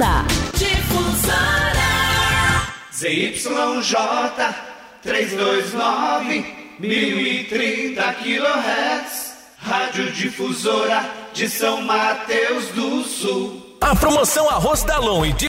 Difusora. ZYJ 329 1030 kHz, Rádio Difusora de São Mateus do Sul. A promoção Arroz Dalon e